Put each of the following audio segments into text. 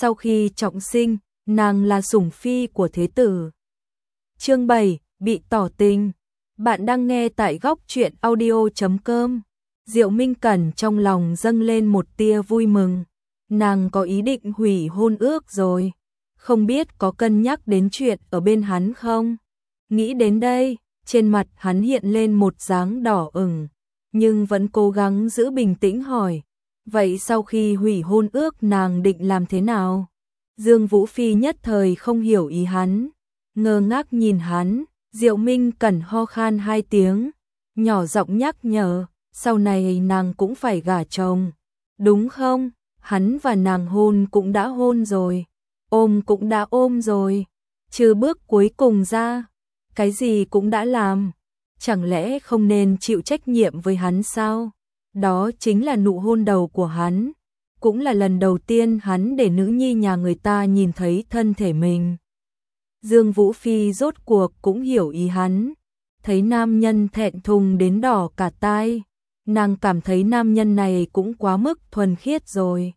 Sau khi trọng sinh, nàng là sủng phi của thế tử. Chương 7, bị tỏ tình. Bạn đang nghe tại góc truyện audio.com. Diệu Minh Cẩn trong lòng dâng lên một tia vui mừng. Nàng có ý định hủy hôn ước rồi. Không biết có cân nhắc đến chuyện ở bên hắn không? Nghĩ đến đây, trên mặt hắn hiện lên một dáng đỏ ửng, nhưng vẫn cố gắng giữ bình tĩnh hỏi. Vậy sau khi hủy hôn ước nàng định làm thế nào? Dương Vũ Phi nhất thời không hiểu ý hắn, ngơ ngác nhìn hắn. Diệu Minh Cẩn ho khan 2 tiếng, nhỏ giọng nhắc nhở, sau này nàng cũng phải gả chồng, đúng không? Hắn và nàng hôn cũng đã hôn rồi, ôm cũng đã ôm rồi, trừ bước cuối cùng ra, cái gì cũng đã làm, chẳng lẽ không nên chịu trách nhiệm với hắn sao? Đó chính là nụ hôn đầu của hắn, cũng là lần đầu tiên hắn để nữ nhi nhà người ta nhìn thấy thân thể mình. Dương Vũ Phi rốt cuộc cũng hiểu ý hắn, thấy nam nhân thẹn thùng đến đỏ cả tai, nàng cảm thấy nam nhân này cũng quá mức thuần khiết rồi.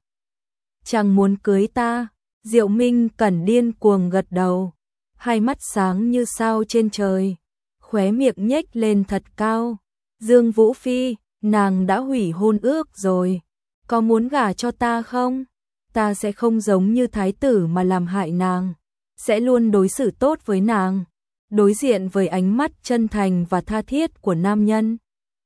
Chàng muốn cưới ta? Diệu Minh Cẩn điên cuồng gật đầu, hai mắt sáng như sao trên trời, khóe miệng nhếch lên thật cao. Dương Vũ Phi, nàng đã hủy hôn ước rồi, có muốn gả cho ta không? Ta sẽ không giống như thái tử mà làm hại nàng, sẽ luôn đối xử tốt với nàng. Đối diện với ánh mắt chân thành và tha thiết của nam nhân,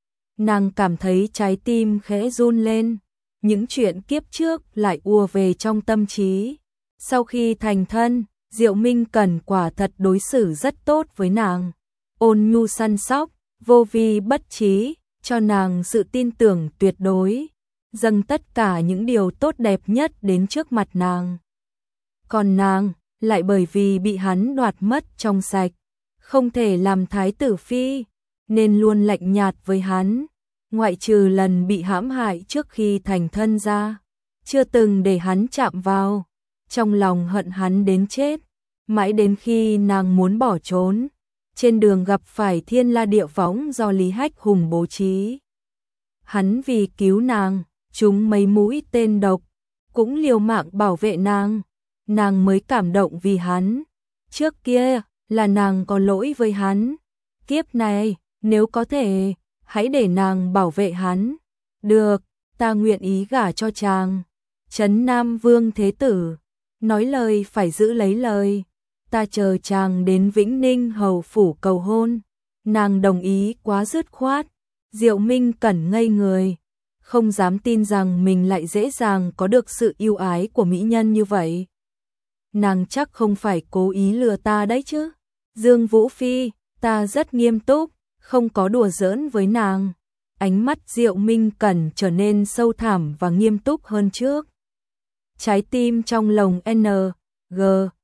nàng cảm thấy trái tim khẽ run lên, những chuyện kiếp trước lại ùa về trong tâm trí. Sau khi thành thân, Diệu Minh Cẩn quả thật đối xử rất tốt với nàng, ôn nhu săn sóc, vô vi bất trí, cho nàng sự tin tưởng tuyệt đối, dâng tất cả những điều tốt đẹp nhất đến trước mặt nàng. Còn nàng lại bởi vì bị hắn đoạt mất trong sạch, không thể làm thái tử phi, nên luôn lạnh nhạt với hắn, ngoại trừ lần bị hãm hại trước khi thành thân ra, chưa từng để hắn chạm vào, trong lòng hận hắn đến chết, mãi đến khi nàng muốn bỏ trốn, trên đường gặp phải Thiên La Địa Võng do Lý Hách Hùng bố trí. Hắn vì cứu nàng, trúng mấy mũi tên độc, cũng liều mạng bảo vệ nàng mới cảm động vì hắn. Trước kia là nàng có lỗi với hắn, kiếp này nếu có thể, hãy để nàng bảo vệ hắn. Được, ta nguyện ý gả cho chàng. Trấn Nam Vương Thế Tử nói lời phải giữ lấy lời, ta chờ chàng đến Vĩnh Ninh hầu phủ cầu hôn. Nàng đồng ý quá dứt khoát. Diệu Minh Cẩn ngây người, không dám tin rằng mình lại dễ dàng có được sự yêu ái của mỹ nhân như vậy. Nàng chắc không phải cố ý lừa ta đấy chứ? Dương Vũ Phi, ta rất nghiêm túc, không có đùa giỡn với nàng. Ánh mắt Diệu Minh Cẩn trở nên sâu thẳm và nghiêm túc hơn trước. Trái tim trong lồng G,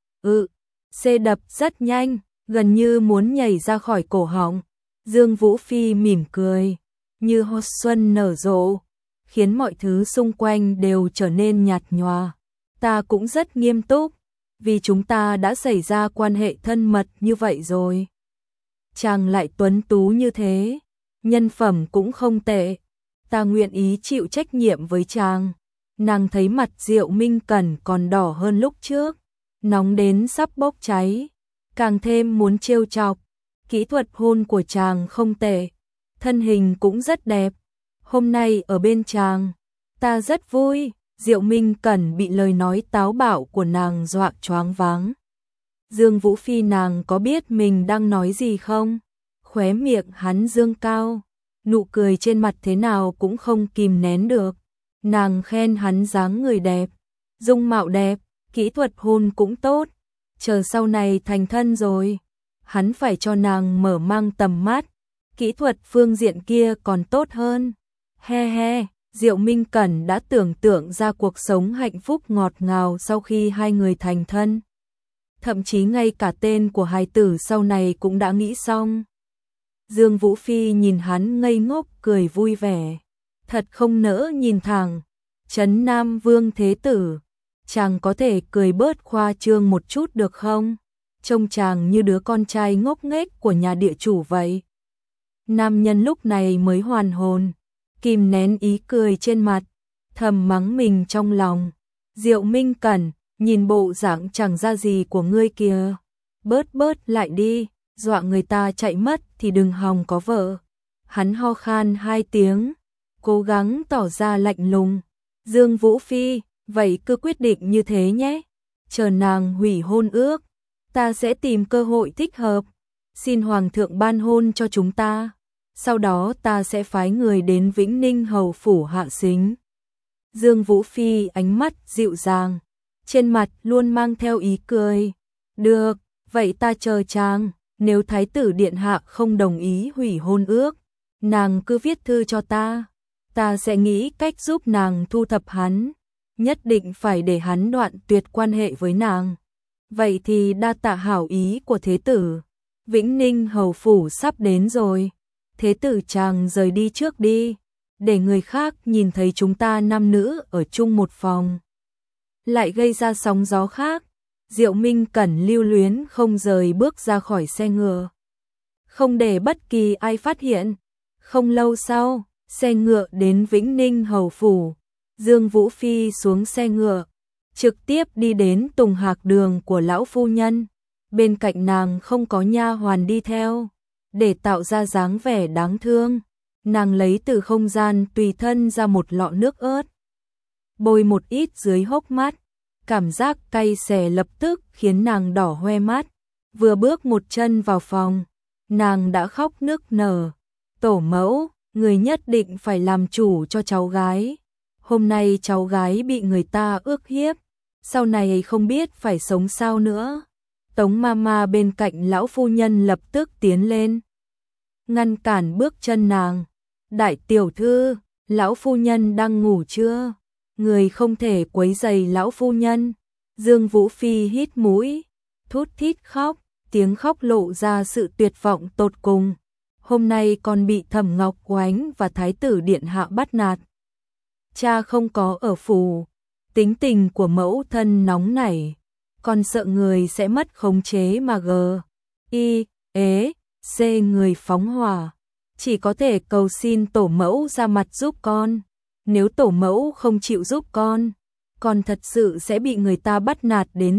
C đập rất nhanh, gần như muốn nhảy ra khỏi cổ họng. Dương Vũ Phi mỉm cười, như hoa xuân nở rộ, khiến mọi thứ xung quanh đều trở nên nhạt nhòa. Ta cũng rất nghiêm túc, vì chúng ta đã xảy ra quan hệ thân mật như vậy rồi. Chàng lại tuấn tú như thế, nhân phẩm cũng không tệ, ta nguyện ý chịu trách nhiệm với chàng. Nàng thấy mặt Diệu Minh Cẩn còn đỏ hơn lúc trước, nóng đến sắp bốc cháy, càng thêm muốn trêu chọc. Kỹ thuật hôn của chàng không tệ, thân hình cũng rất đẹp. Hôm nay ở bên chàng, ta rất vui. Diệu Minh Cẩn bị lời nói táo bạo của nàng dọa choáng váng. Dương Vũ Phi, nàng có biết mình đang nói gì không? Khóe miệng hắn dương cao, nụ cười trên mặt thế nào cũng không kìm nén được. Nàng khen hắn dáng người đẹp, dung mạo đẹp, kỹ thuật hôn cũng tốt. Chờ sau này thành thân rồi, hắn phải cho nàng mở mang tầm mắt, kỹ thuật phương diện kia còn tốt hơn. He he, Diệu Minh Cẩn đã tưởng tượng ra cuộc sống hạnh phúc ngọt ngào sau khi hai người thành thân. Thậm chí ngay cả tên của hài tử sau này cũng đã nghĩ xong. Dương Vũ Phi nhìn hắn ngây ngốc cười vui vẻ, thật không nỡ nhìn thẳng. Trấn Nam Vương Thế Tử, chàng có thể cười bớt khoa trương một chút được không? Trông chàng như đứa con trai ngốc nghếch của nhà địa chủ vậy. Nam nhân lúc này mới hoàn hồn, kìm nén ý cười trên mặt, thầm mắng mình trong lòng. Diệu Minh Cẩn, nhìn bộ dạng chẳng ra gì của ngươi kìa. Bớt lại đi, dọa người ta chạy mất thì đừng hòng có vợ. Hắn ho khan 2 tiếng, cố gắng tỏ ra lạnh lùng. Dương Vũ Phi, vậy cứ quyết định như thế nhé. Chờ nàng hủy hôn ước, ta sẽ tìm cơ hội thích hợp, xin Hoàng thượng ban hôn cho chúng ta. Sau đó ta sẽ phái người đến Vĩnh Ninh hầu phủ hạ sính. Dương Vũ Phi ánh mắt dịu dàng, trên mặt luôn mang theo ý cười. Được, vậy ta chờ chàng, nếu thái tử điện hạ không đồng ý hủy hôn ước, nàng cứ viết thư cho ta sẽ nghĩ cách giúp nàng thu thập hắn, nhất định phải để hắn đoạn tuyệt quan hệ với nàng. Vậy thì đa tạ hảo ý của thế tử, Vĩnh Ninh hầu phủ sắp đến rồi, thế tử chàng rời đi trước đi, để người khác nhìn thấy chúng ta nam nữ ở chung một phòng. Lại gây ra sóng gió khác. Diệu Minh Cẩn lưu luyến không rời bước ra khỏi xe ngựa, không để bất kỳ ai phát hiện. Không lâu sau, xe ngựa đến Vĩnh Ninh hầu phủ. Dương Vũ Phi xuống xe ngựa, trực tiếp đi đến Tùng Hạc đường của lão phu nhân. Bên cạnh nàng không có nha hoàn đi theo, để tạo ra dáng vẻ đáng thương. Nàng lấy từ không gian tùy thân ra một lọ nước ớt, bôi một ít dưới hốc mắt. Cảm giác cay xè lập tức khiến nàng đỏ hoe mắt. Vừa bước một chân vào phòng, nàng đã khóc nức nở. Tổ mẫu, người nhất định phải làm chủ cho cháu gái. Hôm nay cháu gái bị người ta ức hiếp, sau này không biết phải sống sao nữa. Tống Mama bên cạnh lão phu nhân lập tức tiến lên, ngăn cản bước chân nàng. Đại tiểu thư, lão phu nhân đang ngủ chưa? Người không thể quấy rầy lão phu nhân. Dương Vũ Phi hít mũi, thút thít khóc, tiếng khóc lộ ra sự tuyệt vọng tột cùng. Hôm nay con bị Thẩm Ngọc Oánh và Thái tử điện hạ bắt nạt. Cha không có ở phủ, tính tình của mẫu thân nóng nảy, con sợ người sẽ mất khống chế mà người phóng hỏa. Chỉ có thể cầu xin tổ mẫu ra mặt giúp con. Nếu tổ mẫu không chịu giúp con thật sự sẽ bị người ta bắt nạt đến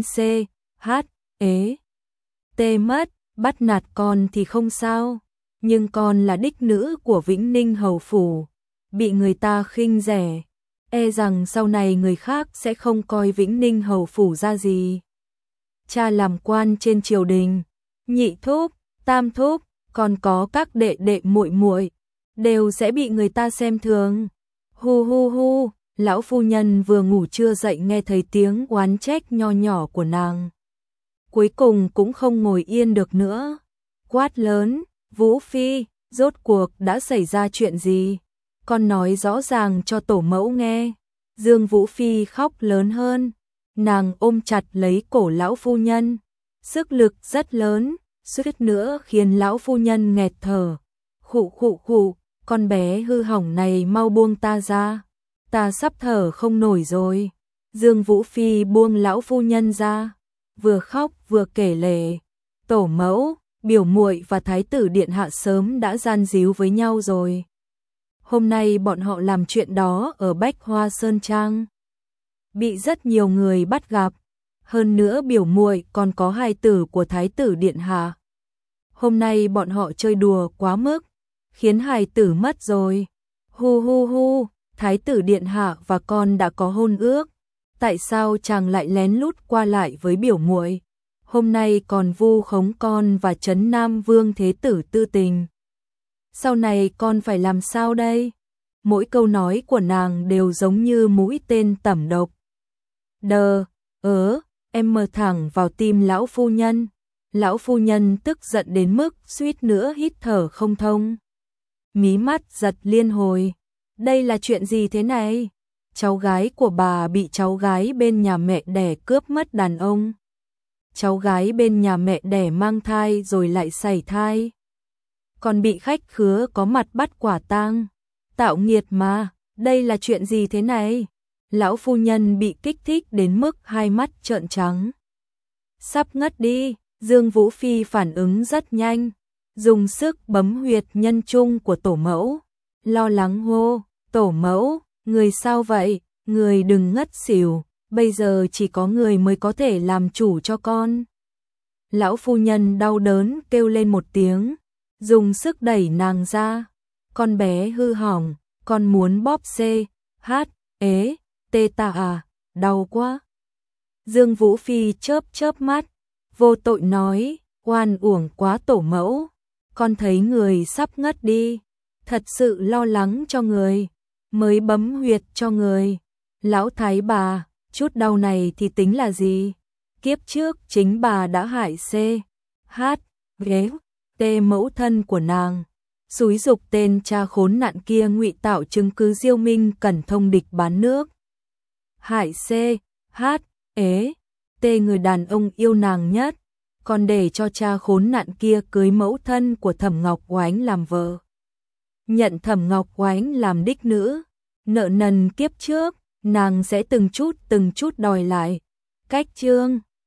mất. Bắt nạt con thì không sao, nhưng con là đích nữ của Vĩnh Ninh hầu phủ, bị người ta khinh rẻ, e rằng sau này người khác sẽ không coi Vĩnh Ninh hầu phủ ra gì. Cha làm quan trên triều đình, nhị thúc, tam thúc, còn có các đệ đệ muội muội đều sẽ bị người ta xem thường. Hu hu hu, lão phu nhân vừa ngủ chưa dậy nghe thấy tiếng oán trách nho nhỏ của nàng. Cuối cùng cũng không ngồi yên được nữa. Quát lớn, Vũ Phi, rốt cuộc đã xảy ra chuyện gì? Con nói rõ ràng cho tổ mẫu nghe. Dương Vũ Phi khóc lớn hơn, nàng ôm chặt lấy cổ lão phu nhân. Sức lực rất lớn, suýt nữa khiến lão phu nhân nghẹt thở. Khụ khụ khụ, con bé hư hỏng này mau buông ta ra. Ta sắp thở không nổi rồi. Dương Vũ Phi buông lão phu nhân ra, vừa khóc vừa kể lể. Tổ mẫu, biểu muội và thái tử điện hạ sớm đã gian díu với nhau rồi. Hôm nay bọn họ làm chuyện đó ở Bách Hoa Sơn Trang, bị rất nhiều người bắt gặp. Hơn nữa biểu muội còn có hài tử của thái tử điện hạ. Hôm nay bọn họ chơi đùa quá mức, khiến hài tử mất rồi. Hu hu hu, thái tử điện hạ và con đã có hôn ước, tại sao chàng lại lén lút qua lại với biểu muội? Hôm nay còn vu khống con và trấn Nam Vương thế tử tư tình. Sau này con phải làm sao đây? Mỗi câu nói của nàng đều giống như mũi tên tẩm độc. Em mờ thẳng vào tim lão phu nhân. Lão phu nhân tức giận đến mức suýt nữa hít thở không thông. Mí mắt giật liên hồi. Đây là chuyện gì thế này? Cháu gái của bà bị cháu gái bên nhà mẹ đẻ cướp mất đàn ông. Cháu gái bên nhà mẹ đẻ mang thai rồi lại sảy thai. Còn bị khách khứa có mặt bắt quả tang. Tạo nghiệt mà, đây là chuyện gì thế này? Lão phu nhân bị kích thích đến mức hai mắt trợn trắng. Sắp ngất đi, Dương Vũ Phi phản ứng rất nhanh, dùng sức bấm huyệt nhân trung của tổ mẫu, lo lắng hô, tổ mẫu, người sao vậy, người đừng ngất xỉu, bây giờ chỉ có người mới có thể làm chủ cho con. Lão phu nhân đau đớn kêu lên một tiếng, dùng sức đẩy nàng ra. Con bé hư hỏng, con muốn bóp C, H, ế, tê ta à, đau quá. Dương Vũ Phi chớp chớp mắt, vô tội nói, oan uổng quá tổ mẫu, con thấy người sắp ngất đi, thật sự lo lắng cho người, mới bấm huyệt cho người. Lão thái bà, chút đau này thì tính là gì? Kiếp trước chính bà đã hại C, H, ghế, T mẫu thân của nàng. Xúi giục tên cha khốn nạn kia ngụy tạo chứng cứ Diêu Minh Cẩn thông địch bán nước. Hại C, H, ế, T người đàn ông yêu nàng nhất, còn để cho cha khốn nạn kia cưới mẫu thân của Thẩm Ngọc Oánh làm vợ. Nhận Thẩm Ngọc Oánh làm đích nữ, nợ nần kiếp trước, nàng sẽ từng chút đòi lại. Cách chương